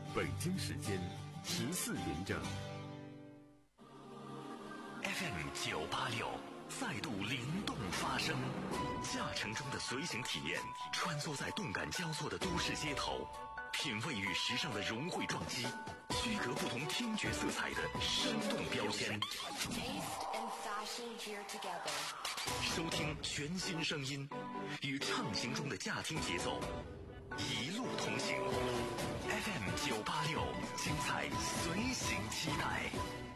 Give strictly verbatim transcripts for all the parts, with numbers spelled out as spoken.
北京时间十四点整。 F M 九八六，再度灵动发声，驾乘中的随行体验，穿梭在动感交错的都市街头，品味与时尚的融汇撞击，区隔不同听觉色彩的生动标签。收听全新声音，与畅行中的驾听节奏，一路同行。F M 九八六，精彩随行期待。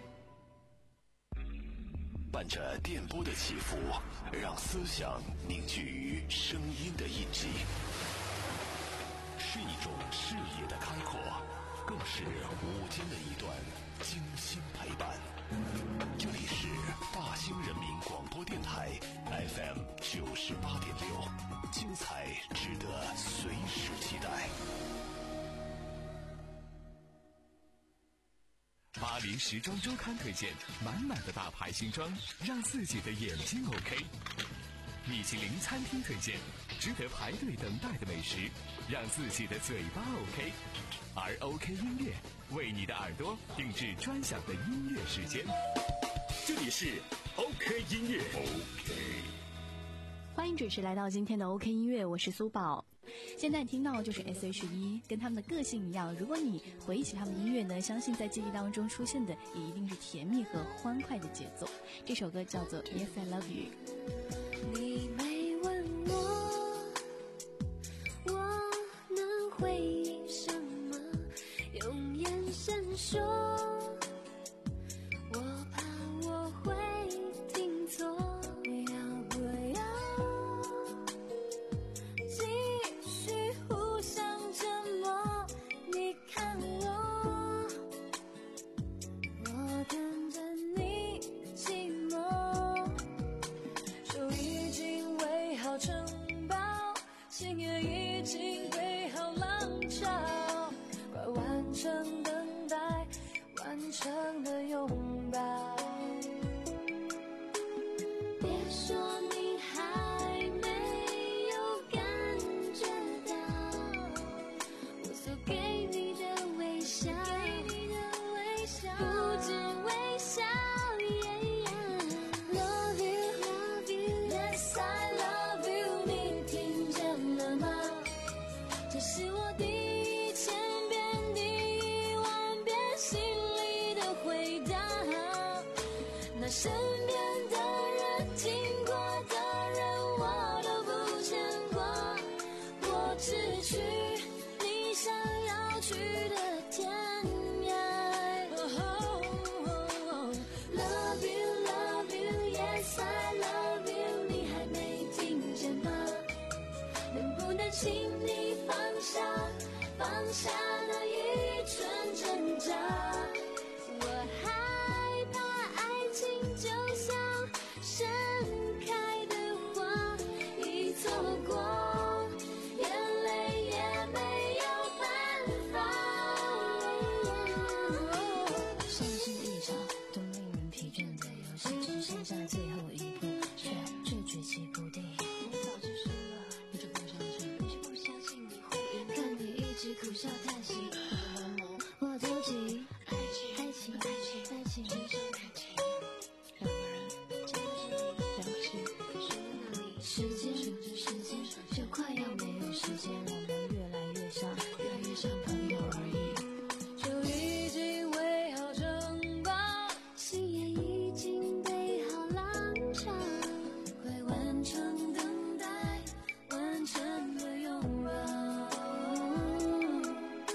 伴着电波的起伏，让思想凝聚于声音的印记，是一种视野的开阔，更是午间的一段精心陪伴。这里是大兴人民广播电台 F M 九十八点六，精彩值得随时期待。 巴黎时装周刊推荐满满的大牌新装，让自己的眼睛 OK。米其林餐厅推荐值得排队等待的美食，让自己的嘴巴 OK。而 OK 音乐为你的耳朵定制专享的音乐时间。这里是 OK 音乐 OK。 欢迎准时来到今天的 OK 音乐，我是苏宝。现在听到就是 S H E， 跟他们的个性一样，如果你回忆起他们的音乐呢，相信在记忆当中出现的也一定是甜蜜和欢快的节奏。这首歌叫做 Yes I Love You。 你没问我我能回应什么，用眼神说我怕我会听错，要不要继续互相折磨？你看我我跟着你寂寞，手已经围好城堡，心也已经备好浪潮，快完成等待，完成的拥抱。别说你还没有感觉到我所给你的微笑，不止微笑。Love you, love you, yes I love you， 你听见了吗？这是我第一千遍、第一万遍心里的回答。那身边的人、经过的人，我都不牵挂，我只去你想要去的天涯。Love you, love you, yes I love you， 你还没听见吗？能不能请你放下，放下那一寸挣扎？我害怕爱情就像盛开的花，一错过，眼泪也没有办法。 相信一场都令人疲倦的游戏，只剩下最后一步，却却举棋不定。我早就输了，你就不相信，你就不相信你会赢。看你一直苦笑叹息，我着急。爱情，爱情，爱情，爱情，只是感情。两个人真的是了不起，可是那里时间，时间就快要没有时间，我们越来越像，越来越像朋友而已。 就已经围好城堡，心也已经备好浪潮，快完成等待，完成的拥抱。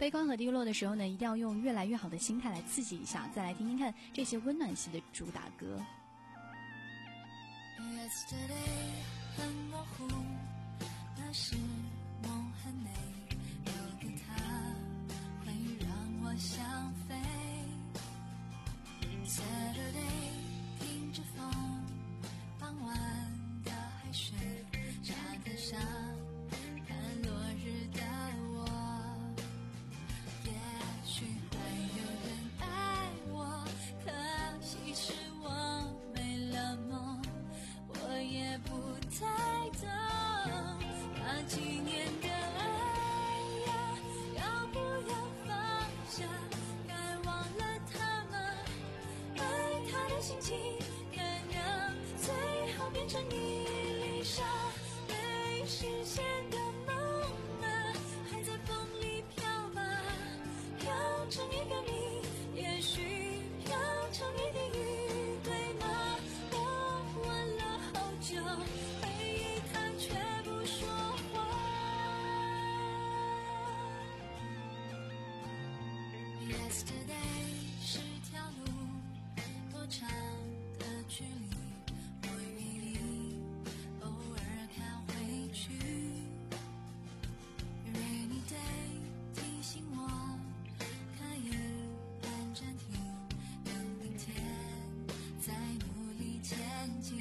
悲观和低落的时候呢，一定要用越来越好的心态来刺激一下。再来听听看这些温暖系的主打歌。 Yesterday 很模糊，那是梦很美，有个他会让我想飞。Saturday 听着风，傍晚的海水，沙滩上看落日的我，也许会有人爱我，可惜是我没了梦，我也不太懂那几年的爱呀，要不要放下，该忘了他吗？爱他的心情可能最后变成一粒沙，没实现的梦啊，还在风里飘吧，飘成一个谜，也许飘成一滴雨，对吗？我问了好久，回忆它却不说话。Yesterday 是条路，多长的距离，我愿意偶尔看回去。Rainy day 提醒我可以按暂停，等明天再努力前进。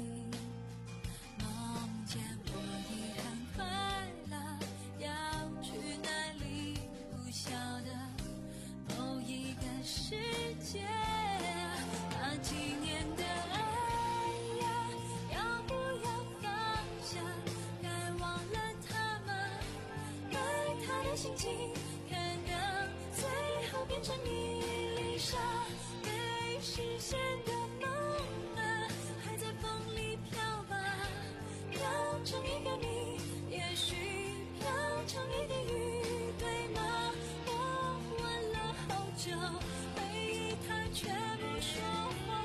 梦见我已很快乐，要去哪里不晓得，某一个世界，那几年的爱呀，要不要放下，该忘了他吗？爱他的心情可能最后变成一粒沙，没实现的梦啊，还在风里飘吧，飘成一个谜，也许飘成一滴雨，对吗？我问了好久，回忆它却不说话。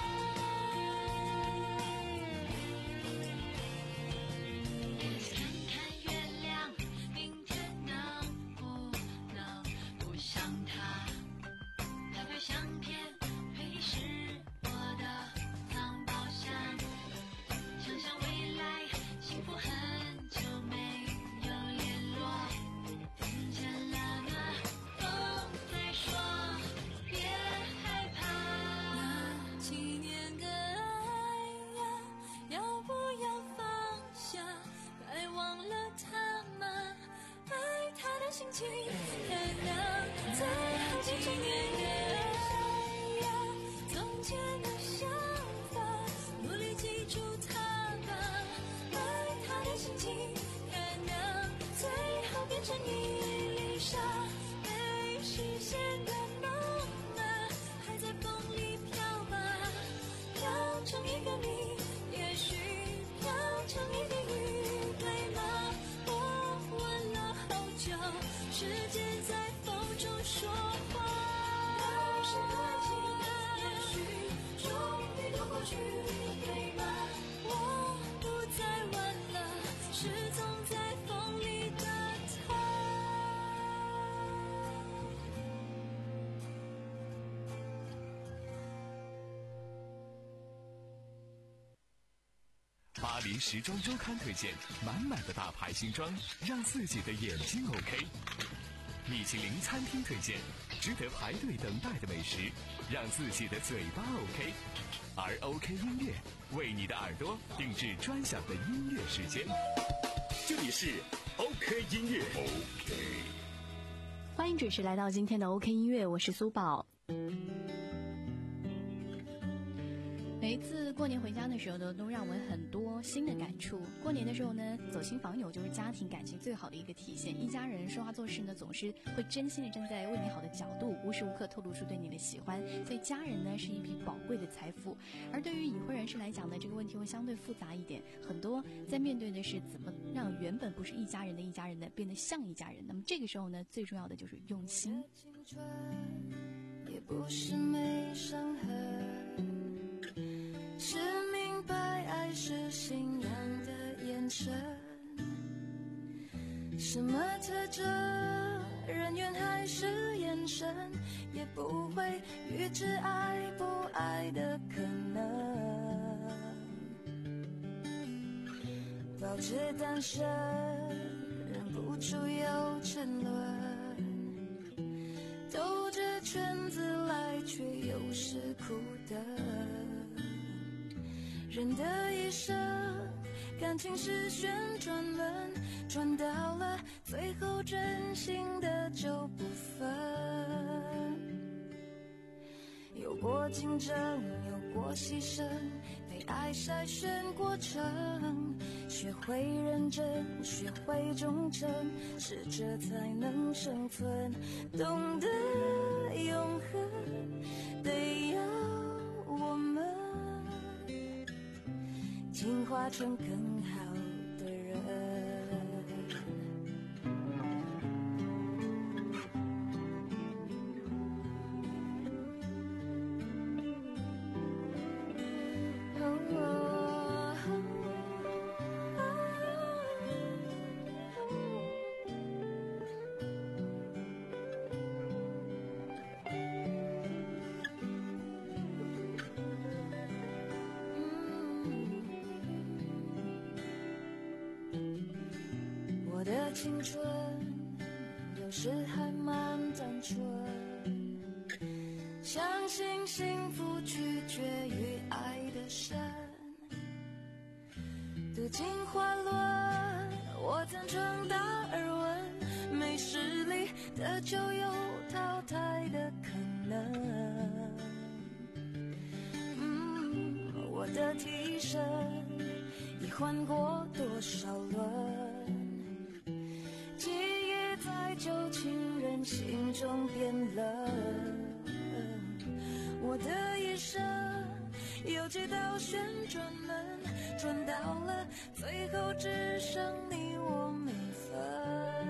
看看月亮，明天能不能不想他？他会相片会是我的藏宝箱，想想未来，幸福很久没有联络，听见了吗？风在说别害怕，那几年的爱呀，要不要放下，该忘了他吗？爱他的心情可能最后变成年的爱呀，从前的想法，努力记住他吧，爱他的心情可能最后变成一粒沙，没实现的梦啊，还在风里飘吧，飘成一个谜，也许飘成一滴雨，对吗？我问了好久，时间在风中说话。当时的爱情也许终于都过去，对吗？我不再问了，失踪在风里的他。 巴黎时装周刊推荐满满的大牌新装，让自己的眼睛 OK。米其林餐厅推荐值得排队等待的美食，让自己的嘴巴 OK。而 OK 音乐为你的耳朵定制专享的音乐时间。 这里是 OK 音乐 OK。 欢迎准时来到今天的 OK 音乐，我是苏宝。每一次过年回家的时候呢，都让我有很多新的感触。过年的时候呢，走亲访友就是家庭感情最好的一个体现。一家人说话做事呢，总是会真心的站在为你好的角度，无时无刻透露出对你的喜欢。所以家人呢是一笔宝贵的财富。而对于已婚人士来讲呢，这个问题会相对复杂一点，很多在面对的是怎么让原本不是一家人的一家人呢变得像一家人。那么这个时候呢，最重要的就是用心。 也不是没伤痕，是明白爱是信仰的眼神，什么特征人缘还是眼神，也不会预知爱不爱的可能。保持单身，忍不住又沉沦，兜着圈子来，却又是苦的。人的一生，感情是旋转门，转到了最后，真心的就不分。有过竞争，有过牺牲，被爱筛选过程，学会认真，学会忠诚，适者才能生存。懂得永恒，得要我们进化成更好的人。我的青春有时还蛮单纯，相信幸福取决于爱的深。读进花轮，我曾尝达耳闻，没实力的就有淘汰的可能。嗯，我的替身已换过多少轮，记忆在旧情人心中变冷。我的一生有几道旋转门，转到了最后，只剩你我没分。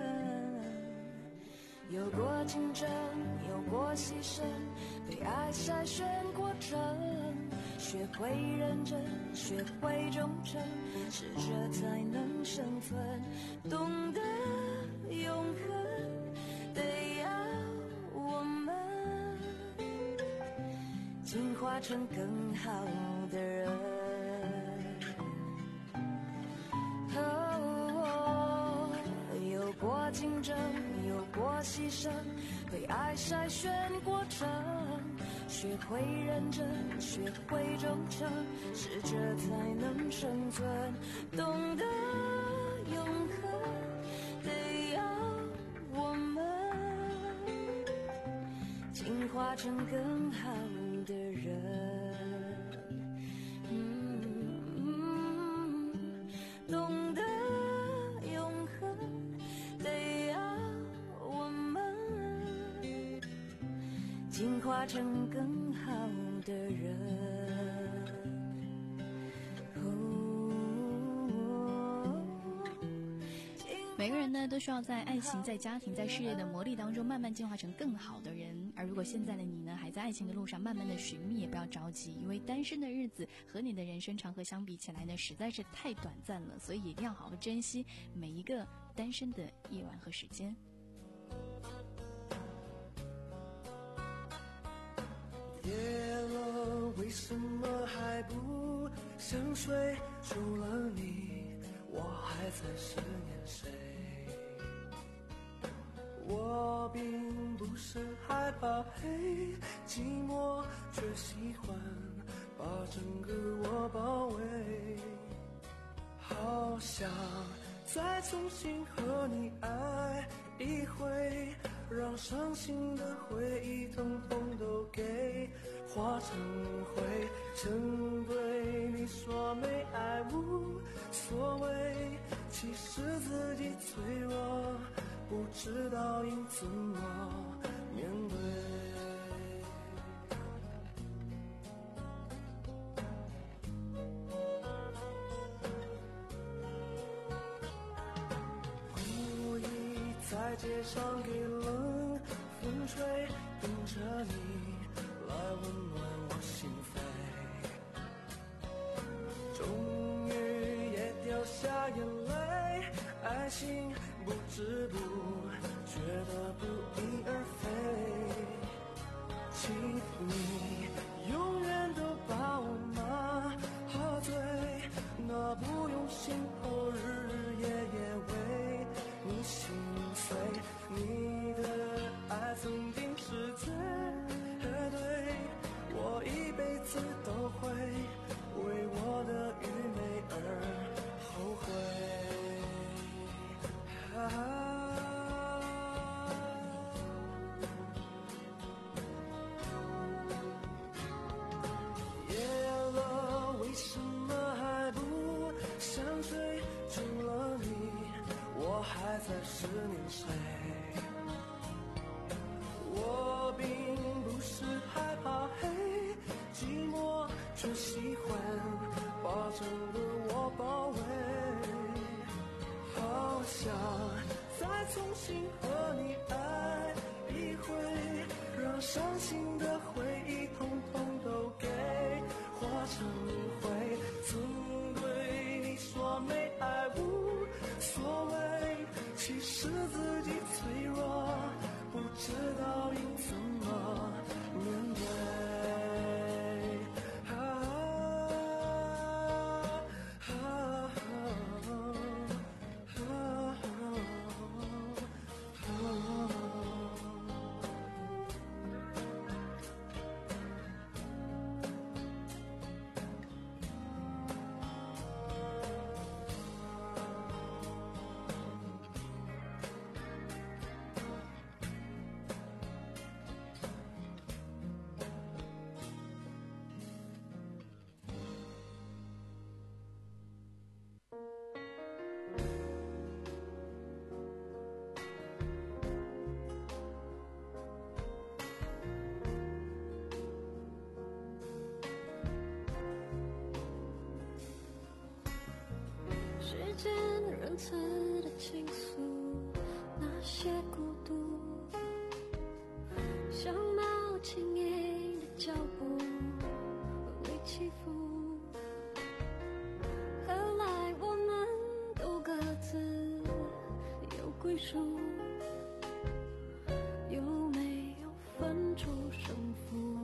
有过竞争，有过牺牲，被爱筛选过程，学会认真，学会忠诚，适者才能生存。懂得永恒，得要我们进化成更好的人。哦，有过竞争，有过牺牲，被爱筛选过程，学会认真，学会忠诚，适者才能生存。懂得永恒，得要我们进化成更好的人。懂得永恒，得要我们进化成更好的人。 每个人呢，都需要在爱情、在家庭、在事业的磨砺当中，慢慢进化成更好的人。而如果现在的你呢，还在爱情的路上慢慢的寻觅，也不要着急，因为单身的日子和你的人生长河相比起来呢，实在是太短暂了，所以一定要好好珍惜每一个单身的夜晚和时间。 夜了，为什么还不想睡？除了你，我还在思念谁？我并不是害怕黑寂寞，却喜欢把整个我包围。好想再重新和你爱一回，让伤心的回忆统统都给化成灰。曾对你说没爱无所谓，其实自己脆弱，不知道应怎么面对。故意在街上给冷风吹，等着你来温暖我心扉。终于也掉下眼泪，爱情不知不觉的幸福，你永远都把我骂喝醉，那不用心后日日夜夜为你心碎，你的爱曾经是绝对，我一辈子都会为我的愚昧而后悔。啊还在十年睡，我并不是害怕黑，寂寞却喜欢把整个我包围，好想再重新和你爱一回，让伤心的回忆统统都给化成灰，曾对你说没爱无所谓，其实自己脆弱，不知道应怎么面对。啊啊啊啊啊时间仁慈的倾诉，那些孤独，像猫轻盈的脚步，为你起伏。后来我们都各自有归属，有没有分出胜负？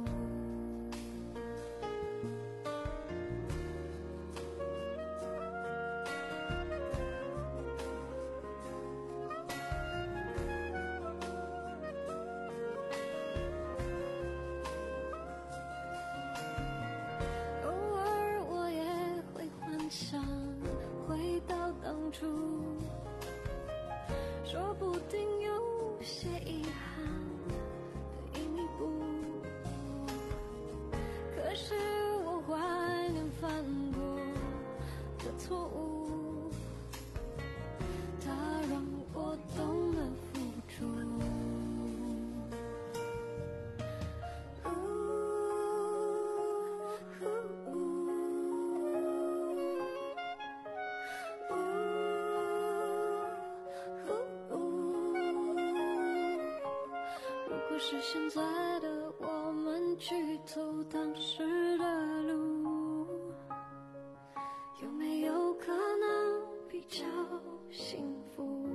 想回到当初，说不定有些遗憾可以弥补，可是我怀念犯过的错误，它让我懂得付出。如果是现在的我们去走当时的路，有没有可能比较幸福？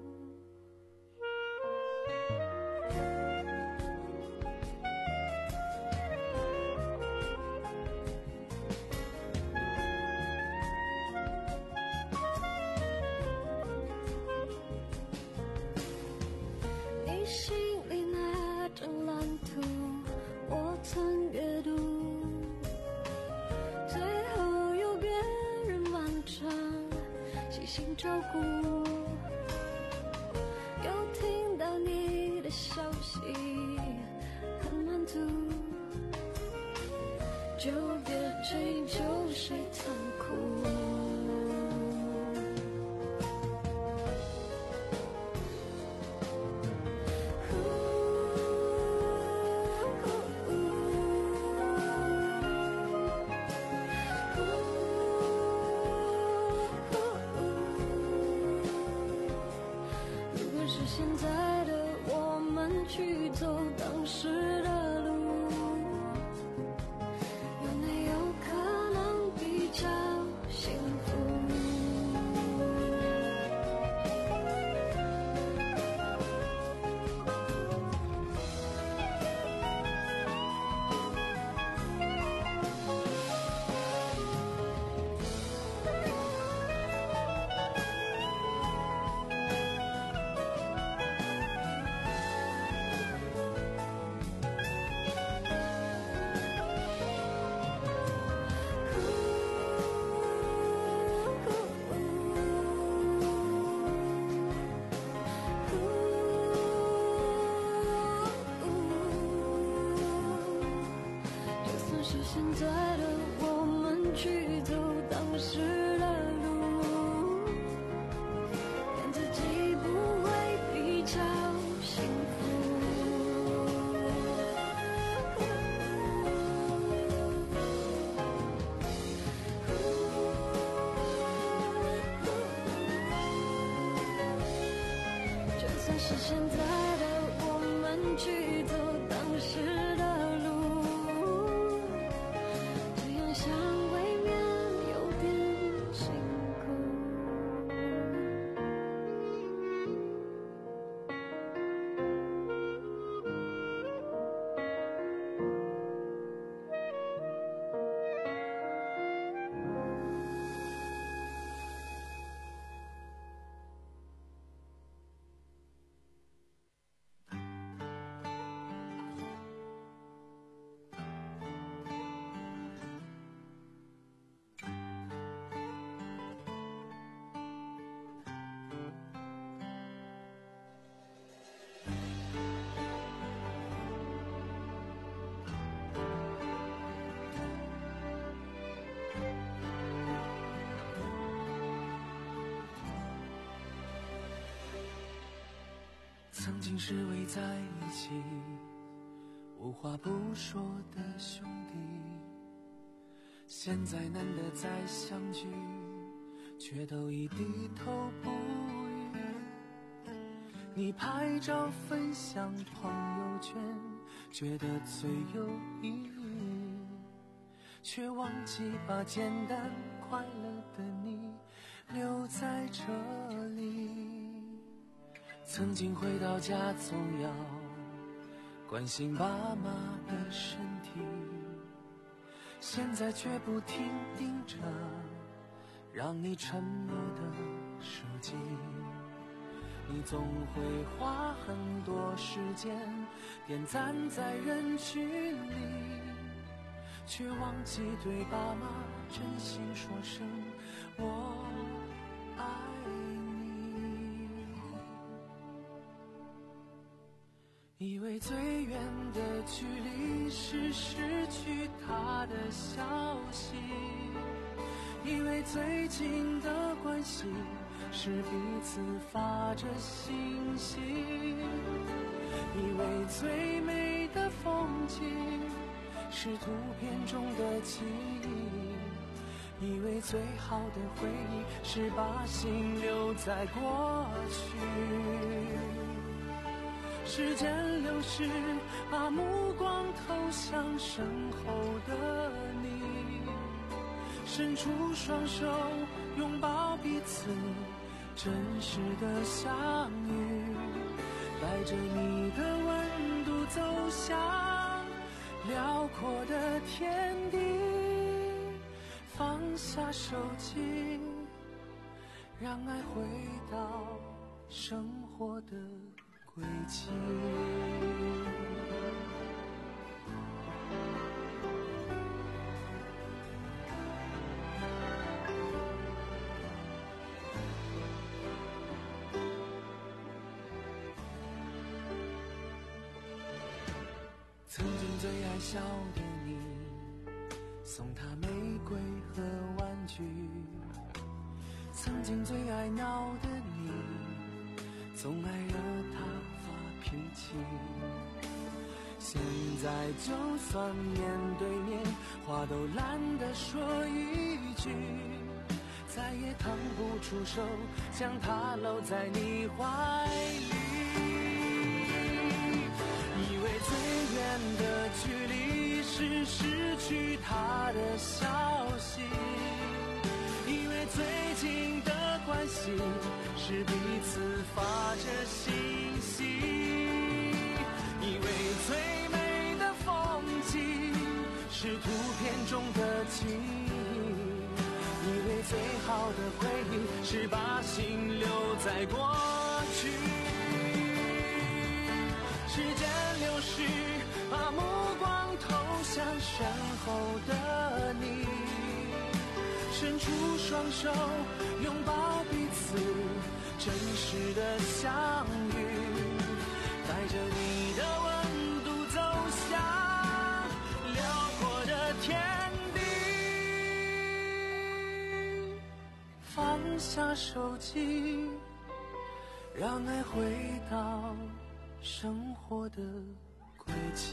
你心里那张蓝图，我曾阅读，最后由别人完成，细心照顾。又听到你的消息，很满足，就别追究谁残酷。是现在的我们去走当时的路，有没有可能比较幸福？ 现在的我们去走当时的路，骗自己不会比较幸福。就算是现在的我们去走当时的路，这样想未免有点辛苦。 曾经是围在一起无话不说的兄弟，现在难得再相聚，却都已低头不语。你拍照分享朋友圈，觉得最有意义，却忘记把简单快乐的你留在这里。曾经回到家总要关心爸妈的身体，现在却不停盯着让你沉默的手机。你总会花很多时间点赞在人群里，却忘记对爸妈真心说声我爱你。以为最远的距离是失去他的消息，以为最近的关系是彼此发着信息，以为最美的风景是图片中的记忆，以为最好的回忆是把心留在过去。时间流逝，把目光投向身后的你，伸出双手拥抱彼此真实的相遇，带着你的温度走向辽阔的天地，放下手机，让爱回到生活的轨迹。曾经最爱笑的你，送他玫瑰和玩具；曾经最爱闹的你，总爱惹他发脾气。现在就算面对面，话都懒得说一句，再也腾不出手将他搂在你怀里。以为最远的距离是失去他的消息，以为最近的关系是彼此发着信息，以为最美的风景是图片中的记忆，以为最好的回忆是把心留在过去。时间流逝，把目光投向身后的你，伸出双手拥抱彼此真实的相遇，带着你的温度走向辽阔的天下手机，让爱回到生活的轨迹。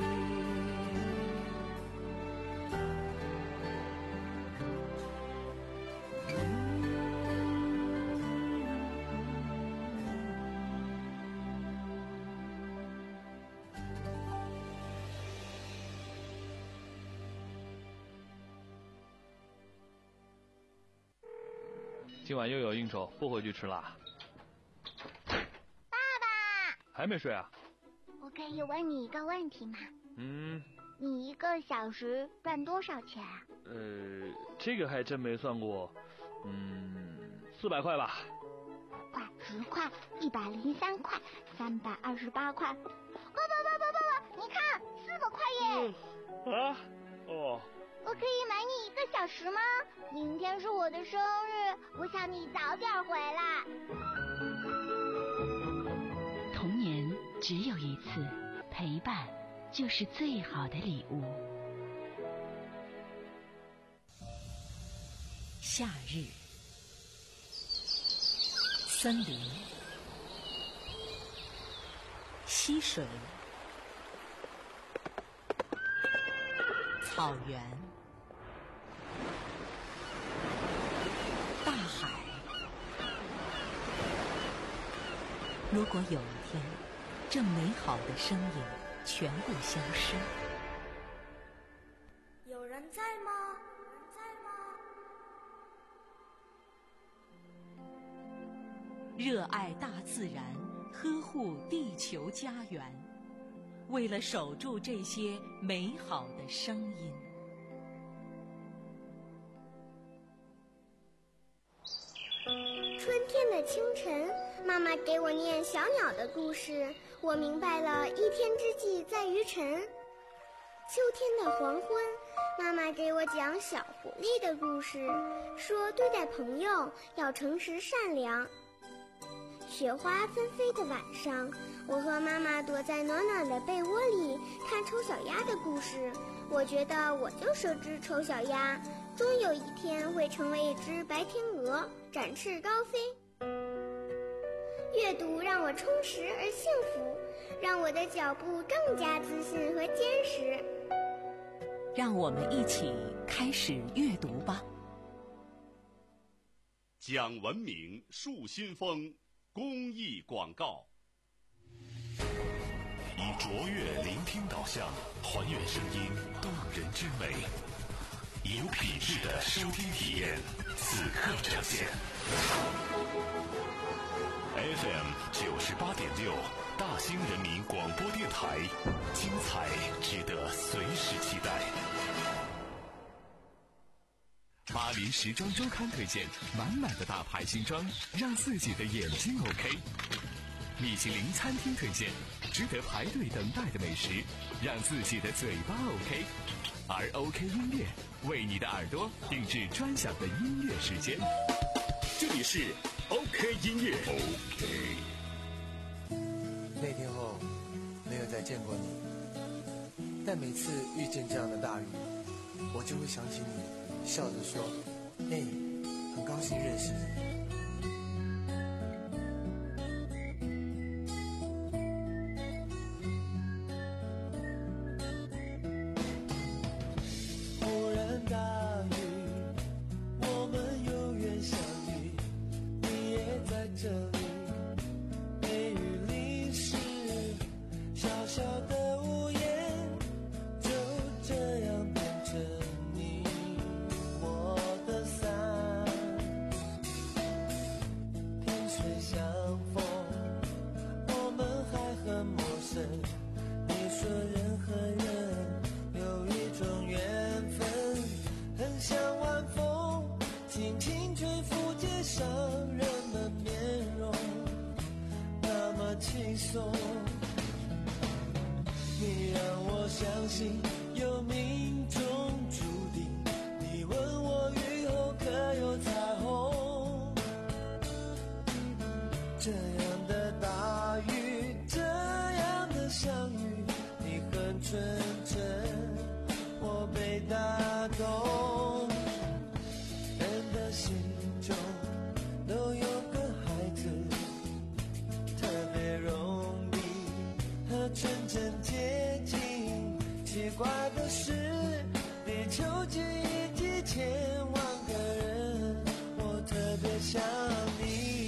今晚又有应酬，不回去吃啦。 爸爸， 还没睡啊？ 我可以问你一个问题吗？ 嗯。 你一个小时赚多少钱啊？ 呃，这个还真没算过。嗯，四百块吧。 块、十块、一百零三块、三百二十八块。爸爸爸爸爸爸，你看，四百块耶！ 嗯、啊？哦。 我可以买你一个小时吗？明天是我的生日，我想你早点回来。 童年只有一次，陪伴就是最好的礼物。夏日，森林，溪水，草原，大海。如果有一天，这美好的声音全部消失， 有人在吗？有人在吗？ 热爱大自然，呵护地球家园，为了守住这些美好的声音。 春天的清晨，妈妈给我念小鸟的故事，我明白了一天之计在于晨。秋天的黄昏，妈妈给我讲小狐狸的故事，说对待朋友要诚实善良。雪花纷飞的晚上，我和妈妈躲在暖暖的被窝里看丑小鸭的故事，我觉得我就是只丑小鸭，终有一天会成为一只白天鹅，展翅高飞。阅读让我充实而幸福，让我的脚步更加自信和坚实。 让我们一起开始阅读吧。 讲文明树新风公益广告。 以卓越聆听导向，还原声音动人之美，有品质的收听体验，此刻呈现。F M 九十八点六，大兴人民广播电台，精彩值得随时期待。 巴黎时装周刊推荐满满的大牌新装，让自己的眼睛 OK。米其林餐厅推荐值得排队等待的美食，让自己的嘴巴 OK。而 OK 音乐为你的耳朵定制专享的音乐时间。 这里是 OK 音乐。 OK。那天后没有再见过你，但每次遇见这样的大雨，我就会想起你，笑着说：“哎，很高兴认识你。” 你让我相信有命中注定，你问我雨后可有彩虹，这样的大雨，这样的相遇，你很纯真，我被打动，人的心中奇怪的是，地球几亿几千万个人，我特别想你。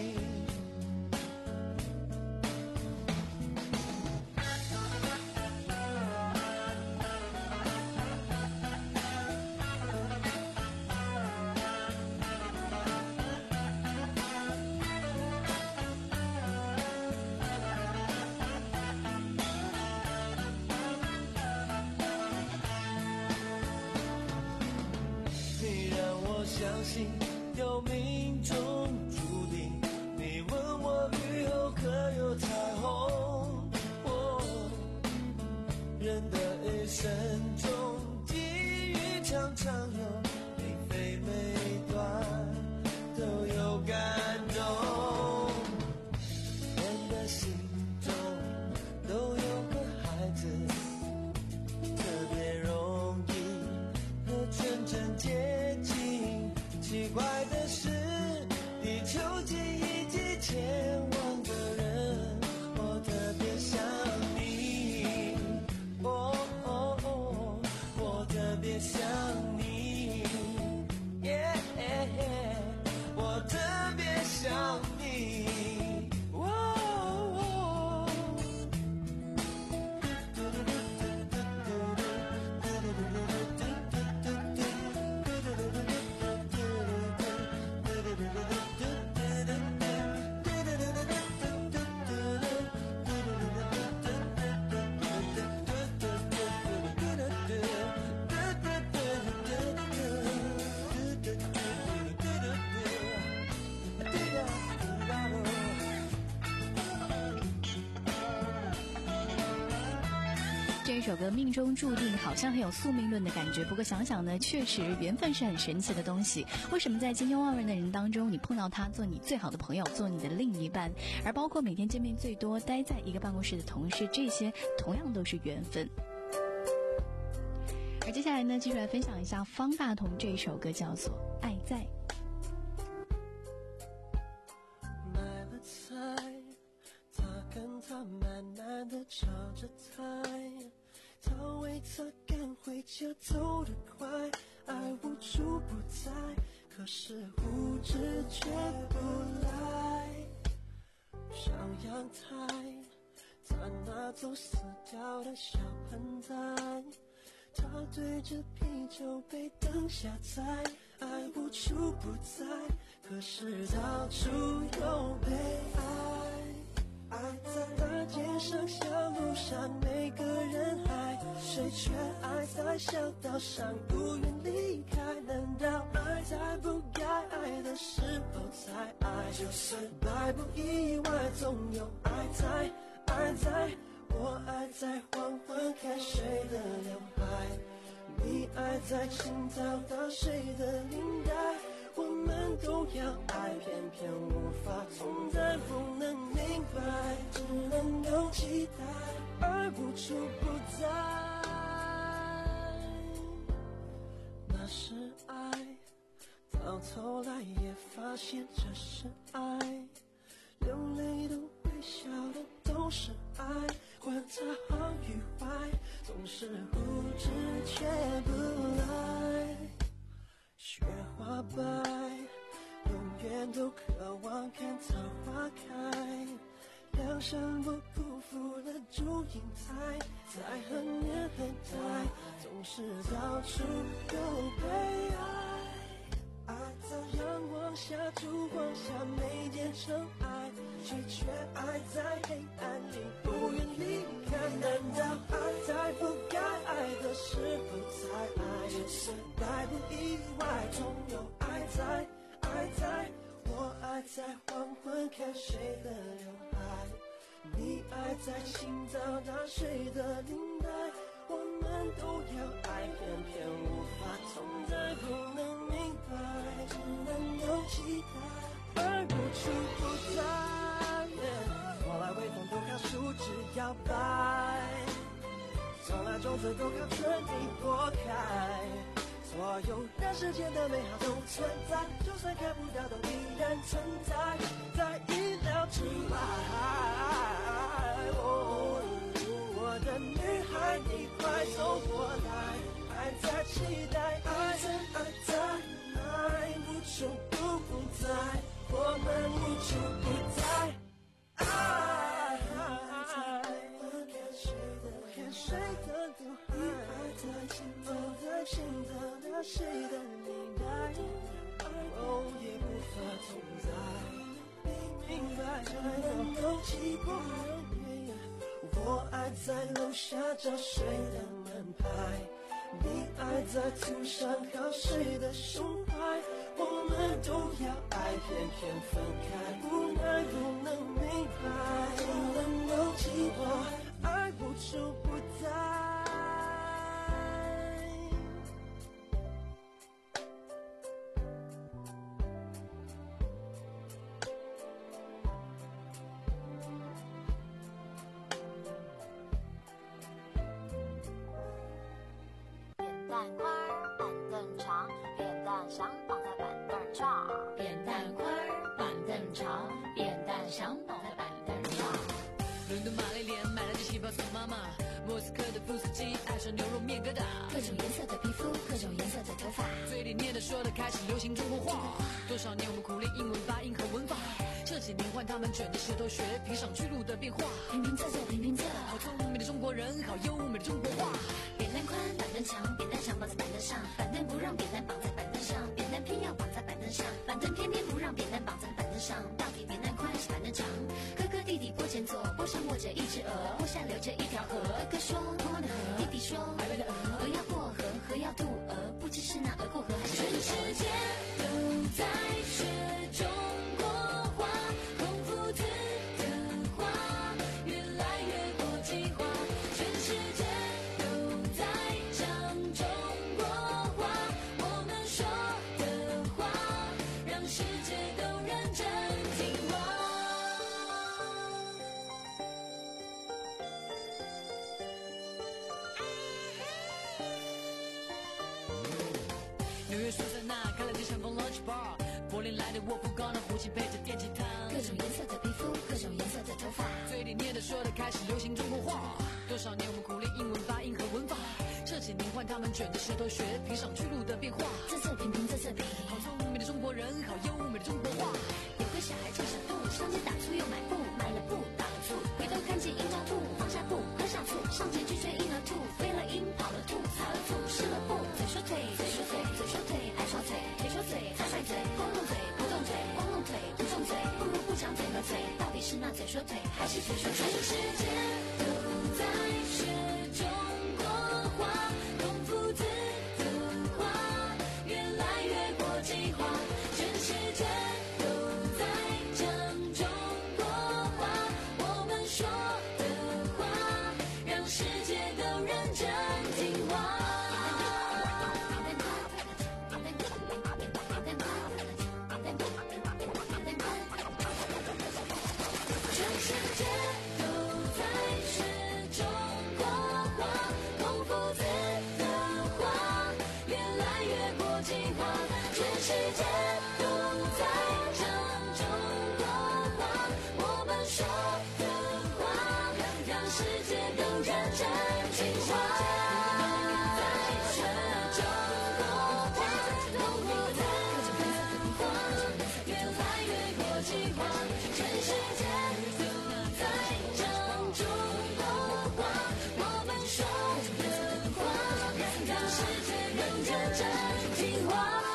相信有命中注定，你问我雨后可有彩虹、哦、人的一生中际遇常常有并非每段都有感动，人的心中都有个孩子，特别容易和真正接近。奇怪的是，地球几亿几千万个人，我特别想你。哦哦哦，我特别想你。耶、yeah, 我特别想你。哦哦这首歌命中注定好像很有宿命论的感觉，不过想想呢，确实缘分是很神奇的东西。为什么在千千万万的人当中，你碰到他做你最好的朋友，做你的另一半，而包括每天见面最多待在一个办公室的同事，这些同样都是缘分。而接下来呢，继续来分享一下方大同这首歌，叫做《爱在》。 买了菜，他跟他慢慢的炒着菜，他为他赶回家走得快，爱无处不在，可是物质却不来。上阳台，他拿走死掉的小盆栽，他对着啤酒杯等下载，爱无处不在，可是到处有被爱。爱在大街上小路上每个人爱，谁却爱在小道上不愿离开，难道爱在不该爱的时候才爱，就算来不意外总有爱在，爱在我爱在黄昏看谁的刘海，你爱在清早打谁的领带，我们都要爱，偏偏无法同在，不能明白，只能够期待，而无处不在。那是爱，到头来也发现这是爱，流泪的微笑的都是爱，管它好与坏，总是不知却不来。雪花白，永远都渴望看草花开，梁山伯辜负了祝英台，在很远很呆，总是到处有被爱。爱在阳光下烛光下没变成爱，谁却爱在黑暗里不愿离开，难道爱在不该爱的时候才爱，就算来不意外总有爱在，爱在我爱在黄昏看谁的刘海，你爱在清早打谁的领带，我们都要爱，偏偏无法同在，不能明白，只能够期待，而无处不在。我来微风都靠树枝摇摆，从来种子都靠春意拨开，所有人世间的美好都存在，就算看不到都依然存在，在意料之外。哦，我的女孩，你快走相信得到谁的明白，哦，也无法同在。你明白，才能够击破我爱在楼下找谁的门牌，你爱在图上靠谁的胸怀，我们都要爱，偏偏分开，无奈不能明白，只能够击破爱无处不在。 扁担宽，板凳长，扁担想绑在板凳上。 扁担宽，板凳长，扁担想绑在板凳上。伦敦玛丽莲买了件旗袍送妈妈，莫斯科的夫斯基爱上牛肉面疙瘩。各种颜色的皮肤，各种颜色的头发，嘴里念的说的开始流行中国话。多少年我们苦练英文发音和文法，这几年换他们卷着舌头学评上去路的变化。平平仄仄平平仄，好聪明的中国人，好优美的中国话。扁担宽，板凳长，扁担想绑在板凳上，板凳不让扁担绑在板凳上，扁担偏要绑在板凳上，板凳偏偏不让扁担绑在板凳上。到底扁担宽还是板凳长？哥哥弟弟坡前坐，坡上卧着一只鹅，坡下流着一条河。哥哥说通往的河，弟弟说白白的鹅，鹅要过河，河要渡鹅，不知是那鹅过河还是全世界都在学中国话，孔夫子的话越来越国际化，全世界都在讲中国话，我们说的话让世界都认真听话。纽约苏珊娜开了间相逢 lunch bar， 柏林来的沃夫高呢，胡琴配着电吉他。各种颜色的皮肤，各种颜色的头发，嘴里念的说的开始流行中国话。多少年我们苦练英文发音和文法，这几年换他们卷着舌头学评上去路的变化。仄仄平平仄仄平，好聪明的中国人，好优美的中国话。有个小孩叫小杜，上街打醋又买布，买了布打了醋，回头看见樱桃兔，放下布喝下醋，上前去追婴儿兔，飞了鹰跑了兔，踩了兔湿了布，嘴说腿嘴说腿嘴说腿爱耍嘴，腿说嘴擦甩嘴，光动嘴不动嘴，光动腿不动嘴，不如不讲嘴和嘴，到底是那嘴说腿还是嘴说嘴？全世界都在学中国话，孔夫子的话越来越国际化，全世界都在讲中国话，我们说的话让世界都认真听话。全世界都在学中国话，孔夫子的话越来越国际化，全世界都在讲中国话，我们说的话让世界都认真听话。在学中国话，孔夫子的话越来越国际化，全世界都在讲中国话，我们说的话让世界更认真听话。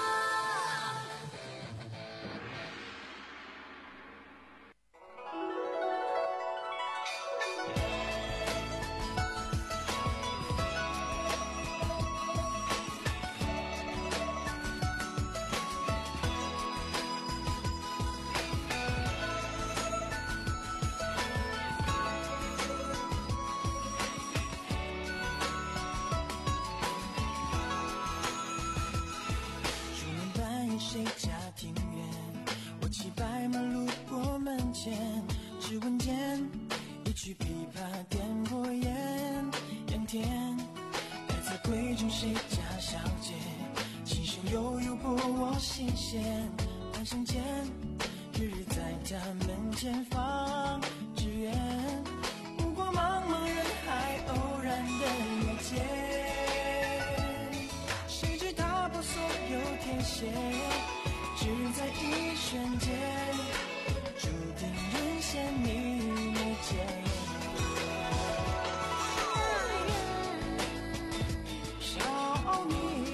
出门半夜谁家庭院，我骑白马路过门前，指纹间一曲琵琶点过烟，盐田待在闺中谁家小姐，琴声悠悠拨我心弦，半生间日日在家门前放纸鸢，目光茫茫人海偶然的遇见，谁知踏破所有天线，只在一瞬间注定人嫌你没见。爱人，小你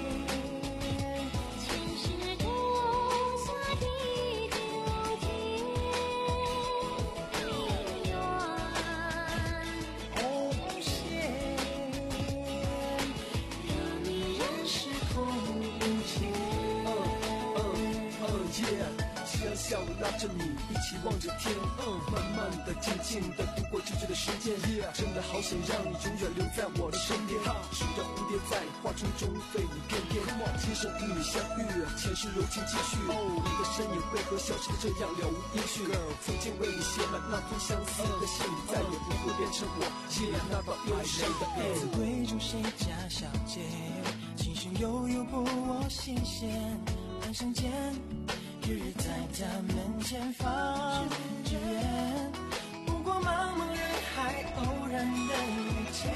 笑拉着你一起望着天，嗯，慢慢的静静的度过久久的时间， yeah, 真的好想让你永远留在我的身边，数着蝴蝶在花丛中飞舞翩翩，今生与你相遇，前世柔情继续，哦，你的身影为何消失的这样了无音讯，曾经为你写满那封相似的信，再也不会变成我依然那把忧伤的爱。 自贵中谁家小姐，情绪悠悠不我新鲜，半生间日日在他门前放纸鸢，不过茫茫人海偶然的遇见，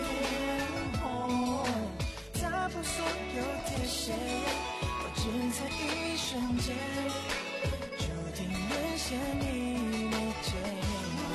哦，踏破所有铁线，我只在一瞬间注定沦陷你眉间。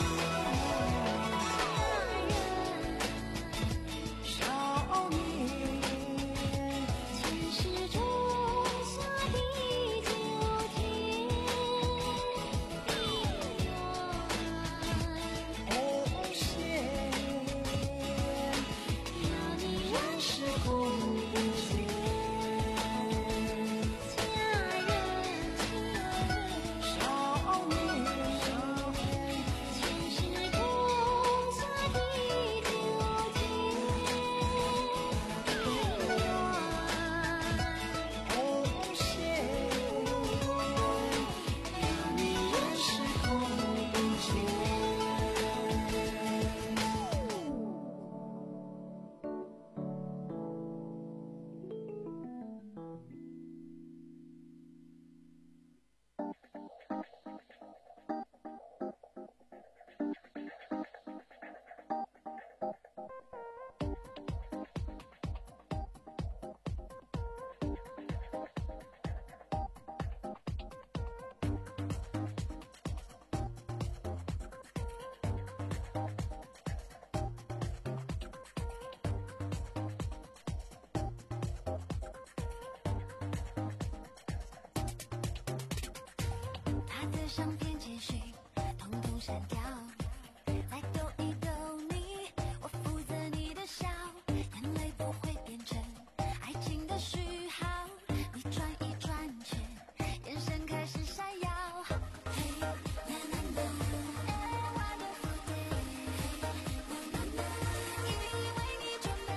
相片简讯统统删掉，再逗一逗你，我负责你的笑，眼泪不会变成爱情的序号，你转一转圈，眼神开始闪耀。Hey, na na na, eh, wonderful day. Na na na, 已为你准备。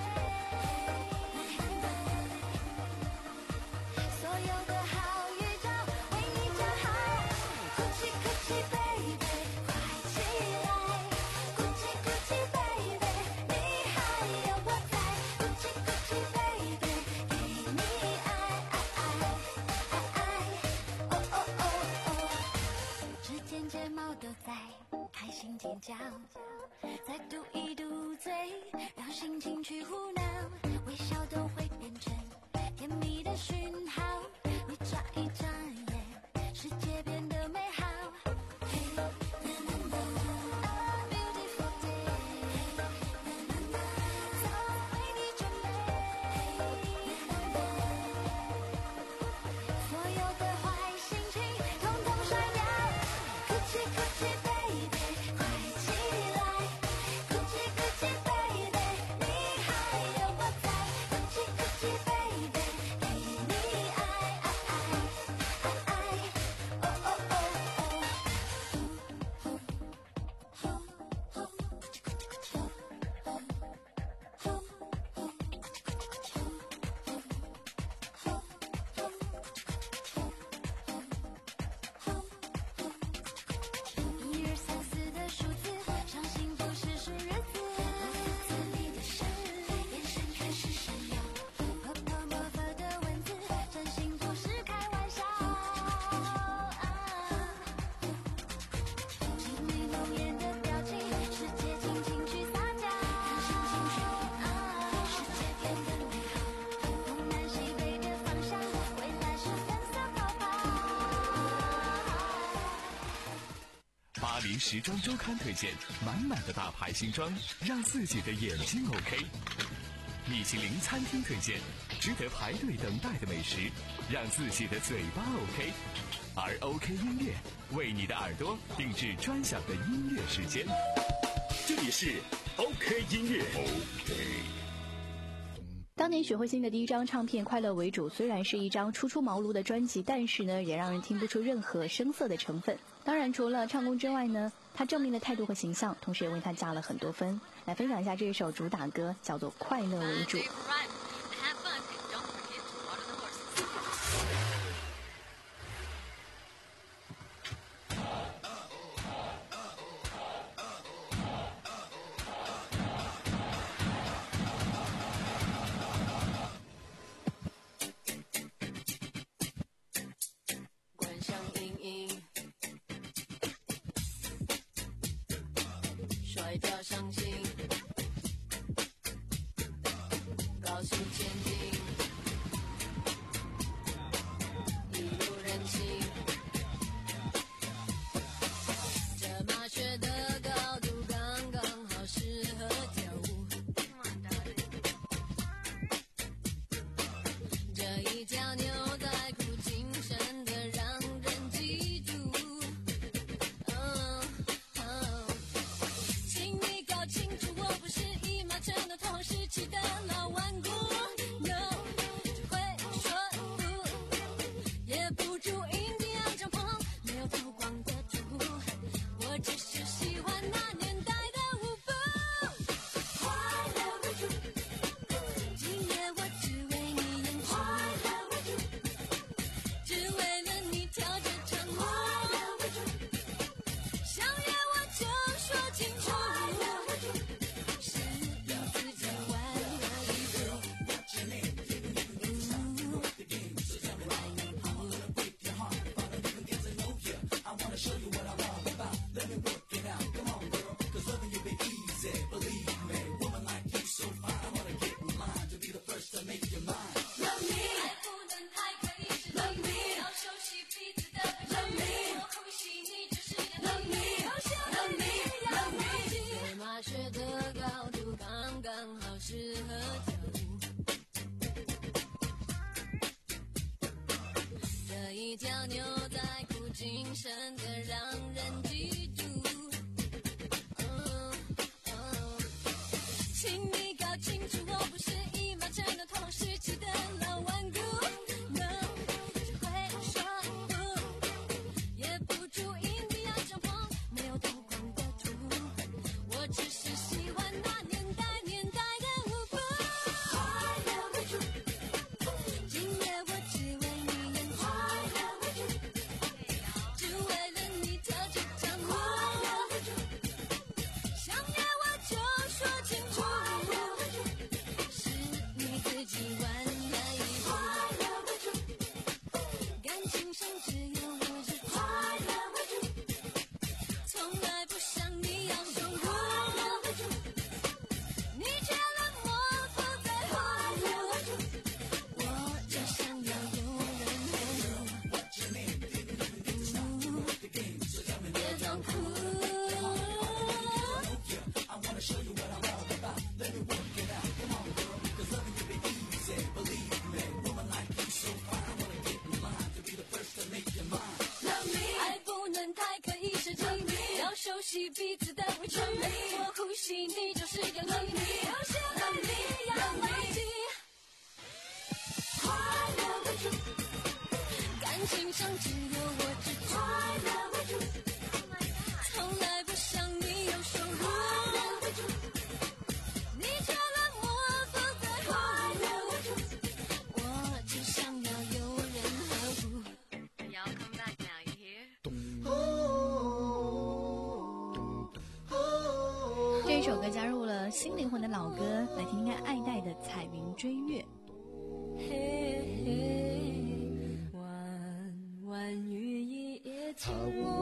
所有的好预兆为你站好。Gucci Gucci baby， 快起来 ！Gucci Gucci baby， 你还有我在 ！Gucci Gucci baby， 给你爱爱爱爱爱，哦哦哦哦！指尖睫毛都在开心尖叫，再嘟一嘟嘴，让心情去胡闹，微笑都会变成甜蜜的讯号。你眨一眨眼，世界变得美好。 巴黎时装周刊推荐满满的大牌新装，让自己的眼睛 OK。米其林餐厅推荐值得排队等待的美食，让自己的嘴巴 OK。而 OK 音乐为你的耳朵定制专享的音乐时间。 这里是 OK 音乐。OK。 当年许慧欣的第一张唱片《快乐为主》虽然是一张初出茅庐的专辑，但是呢，也让人听不出任何生涩的成分。当然，除了唱功之外呢，她正面的态度和形象，同时也为她加了很多分。来分享一下这一首主打歌，叫做《快乐为主》。 甩掉伤心，高速前进，一路人情。这马靴的高度刚刚好，适合跳舞。这一条牛仔裤精神的让人记住。清楚，我不是一马成的同时期的老顽固 ，No， 只会说不，也不注印第安帐篷，没有透光的窗户，我只是喜欢那年代的舞步。快乐为主，今夜我只为你演出。快乐为主，只为了你跳这场舞。快乐为主，想约我就说清楚。适合跳舞，这一条牛仔裤精神的让人记住。哦哦，请你搞清楚，我不是一马成的同时期的老顽固。No， 只会说不，也不注印第安帐篷，没有透光的窗户，我只是喜欢那年代。熟悉彼此的委屈，我呼吸你就是氧气，留下了你氧气。快乐为主，感情上只有我知足。快乐为主，从来不想你有收入。快乐为主，你却冷漠不在乎。快乐为主，我只想要有人呵护。Y'all come back now, you hear? 这首歌加入了新灵魂的老歌，来听听看爱戴的《彩云追月》。 嘿嘿，弯弯雨一夜情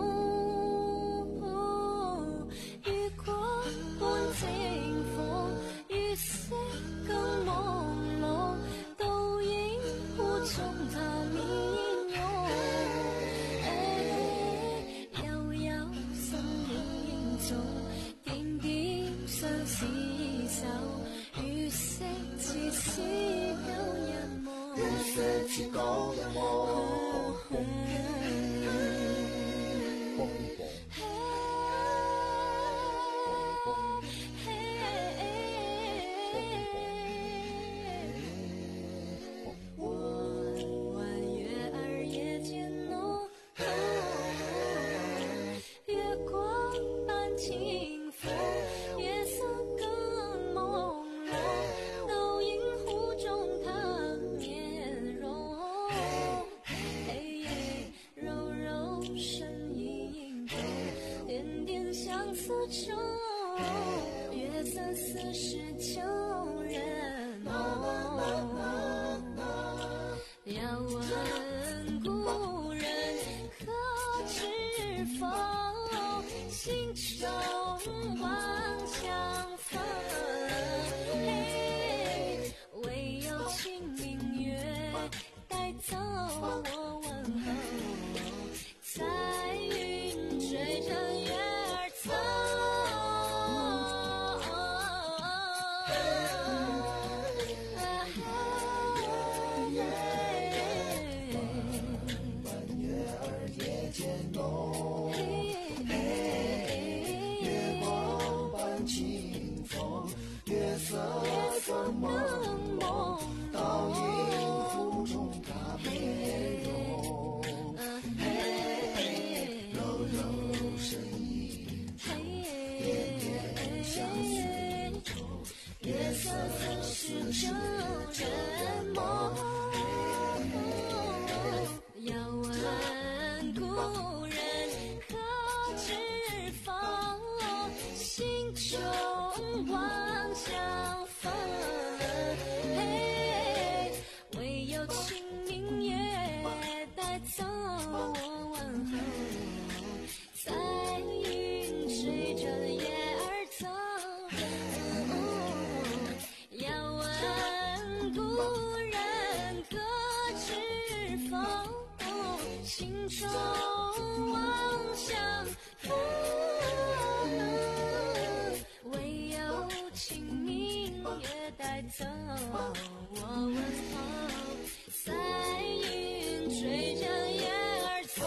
雾，雨過半清風，月色更朦朧，倒影護從他面容。悠悠身影中，點點相廝守，月色似是舊日夢。月色似舊日夢。 走，我问候，彩云吹着叶儿走。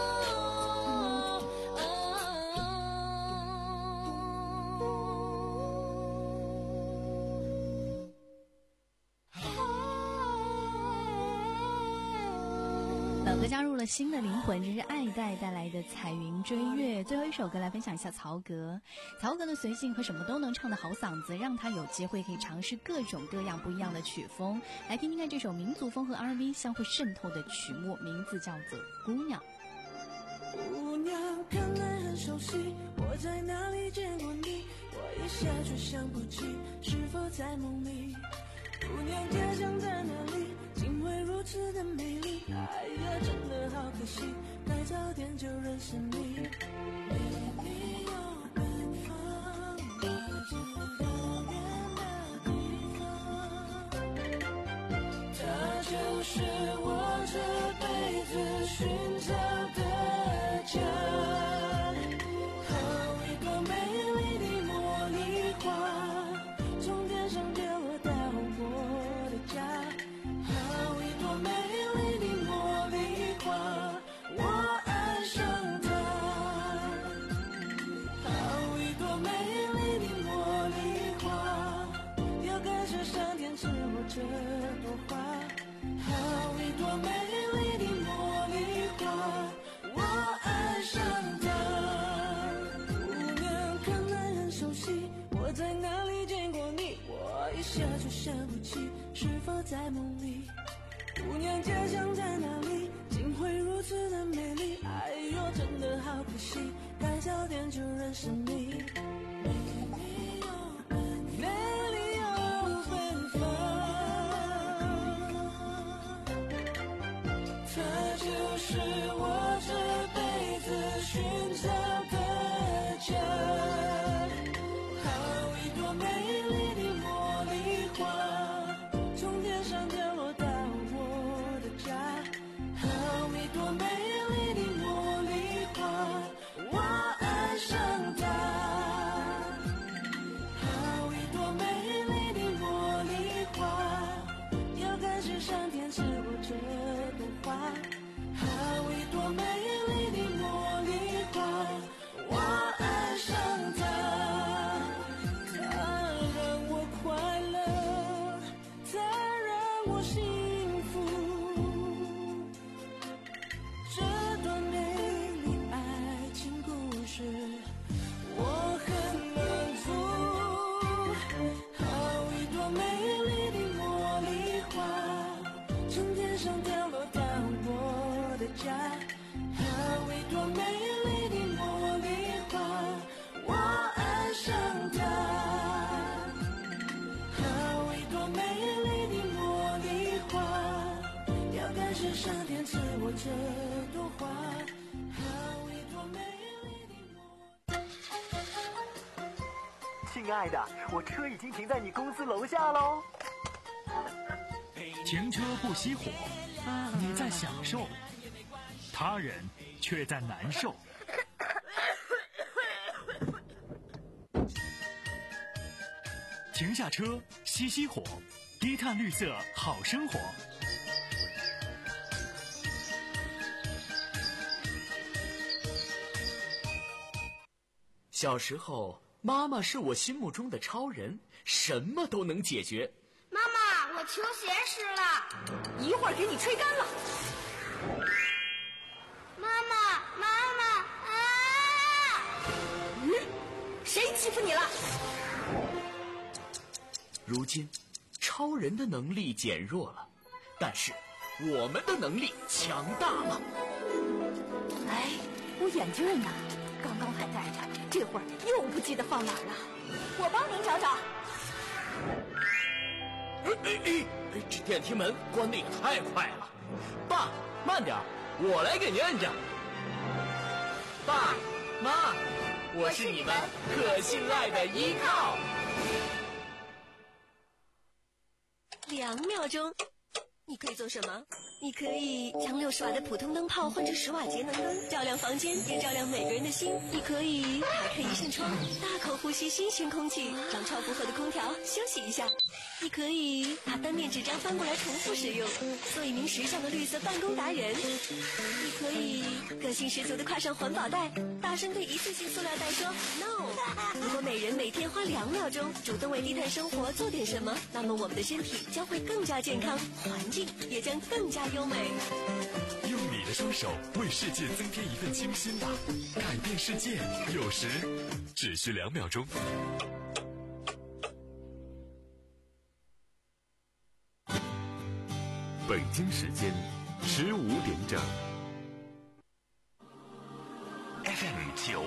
老歌加入了新的灵魂，这是爱戴带来的彩云追月。最后一首歌来分享一下曹格。曹格的随性和什么都能唱的好嗓子，让他有机会可以尝试各种各样不一样的曲风。来听听看这首民族风和 R and B 相互渗透的曲目，名字叫做《姑娘》。 姑娘看来很熟悉，我在哪里见过你？我一下却想不起，是否在梦里？姑娘家乡在哪里？竟会如此的美丽，哎呀，真的好可惜，该早点就认识你。你有远方，我知道远的地方，它就是我这辈子寻找的家。好一朵美丽的茉莉花，从天上掉落到我的家。好一朵美丽的茉莉花，我爱上它。好一朵美丽的茉莉花，要感谢上天赐我这朵花。好一朵美丽的茉莉花，我爱上它。姑娘看来很熟悉，我在哪里见过你？我一下就想不起，是否在梦里？姑娘家乡在哪里？竟会如此的美丽，哎呦，真的好可惜，该早点就认识你。美丽又美丽又芬芳，它就是我这辈子寻找的家。好一朵美丽的茉莉花，从天上掉落到我的家。好一朵美丽的茉莉花，我爱上它。好一朵美丽的茉莉花，要感谢上天赐我这朵花。好一朵美丽的茉莉花，我爱上它。它让我快乐，它让我幸福。这段美丽爱情故事，我很满足。好一朵美丽的茉莉花，从天上掉落到我的家。好一朵美丽的茉莉花，我爱上它。好一朵美丽的茉莉花，要感谢上天赐我这朵花。好一朵美丽的茉莉。 亲爱的，我车已经停在你公司楼下喽。 停车不熄火，你在享受，他人却在难受。停下车，熄熄火，低碳绿色好生活。 小时候，妈妈是我心目中的超人，什么都能解决。 妈妈，我球鞋湿了， 一会儿给你吹干了。 妈妈，妈妈啊！ 嗯，谁欺负你了？ 如今，超人的能力减弱了，但是我们的能力强大了。 哎，我眼镜呢？刚刚还戴着，这会儿又不记得放哪儿了。我帮您找找。 哎哎哎！这电梯门关得也太快了。爸，慢点，我来给您摁着。爸妈，我是你们可信赖的依靠。 两秒钟，你可以做什么？你可以将六十瓦的普通灯泡换成十瓦节能灯，照亮房间，也照亮每个人的心。你可以打开一扇窗，大口呼吸新鲜空气，让超负荷的空调休息一下。 你可以把单面纸张翻过来重复使用，做一名时尚的绿色办公达人。你可以个性十足地挎上环保袋，大声对一次性塑料袋说 no。 如果每人每天花两秒钟主动为低碳生活做点什么，那么我们的身体将会更加健康，环境也将更加优美。 用你的双手为世界增添一份清新吧，改变世界有时只需两秒钟。北京时间十五点整。 F M 九